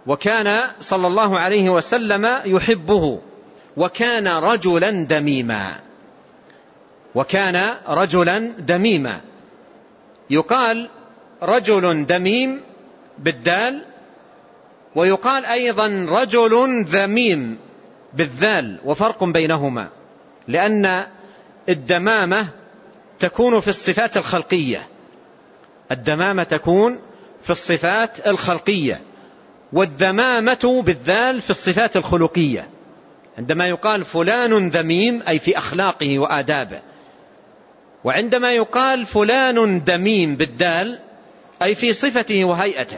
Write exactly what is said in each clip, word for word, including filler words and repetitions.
وكان صلى الله عليه وسلم يحبه، وكان رجلا دميما، وكان رجلا دميما. يقال رجل دميم بالدال، ويقال أيضا رجل ذميم بالذال، وفرق بينهما، لأن الدمامة تكون في الصفات الخلقية، الدمامة تكون في الصفات الخلقية، والذمامة بالذال في الصفات الخلقية. عندما يقال فلان ذميم أي في أخلاقه وآدابه، وعندما يقال فلان دميم بالدال أي في صفته وهيئته.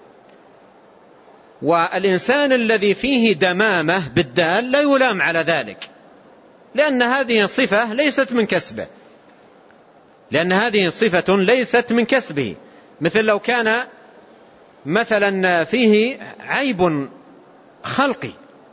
والإنسان الذي فيه دمامة بالدال لا يلام على ذلك، لأن هذه صفة ليست من كسبه، لأن هذه صفة ليست من كسبه. مثل لو كان مثلا فيه عيب خلقي،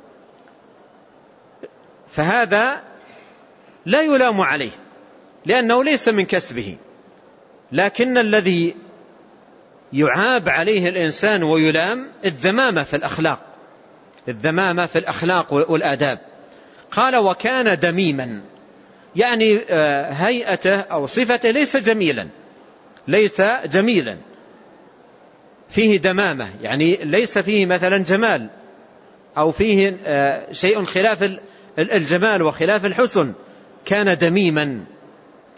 فهذا لا يلام عليه لأنه ليس من كسبه. لكن الذي يعاب عليه الإنسان ويلام الذمامة في الأخلاق، الذمامة في الأخلاق والآداب. قال وكان دميما، يعني هيئته أو صفته ليس جميلا، ليس جميلا، فيه دمامة، يعني ليس فيه مثلا جمال، أو فيه شيء خلاف الجمال وخلاف الحسن، كان دميما.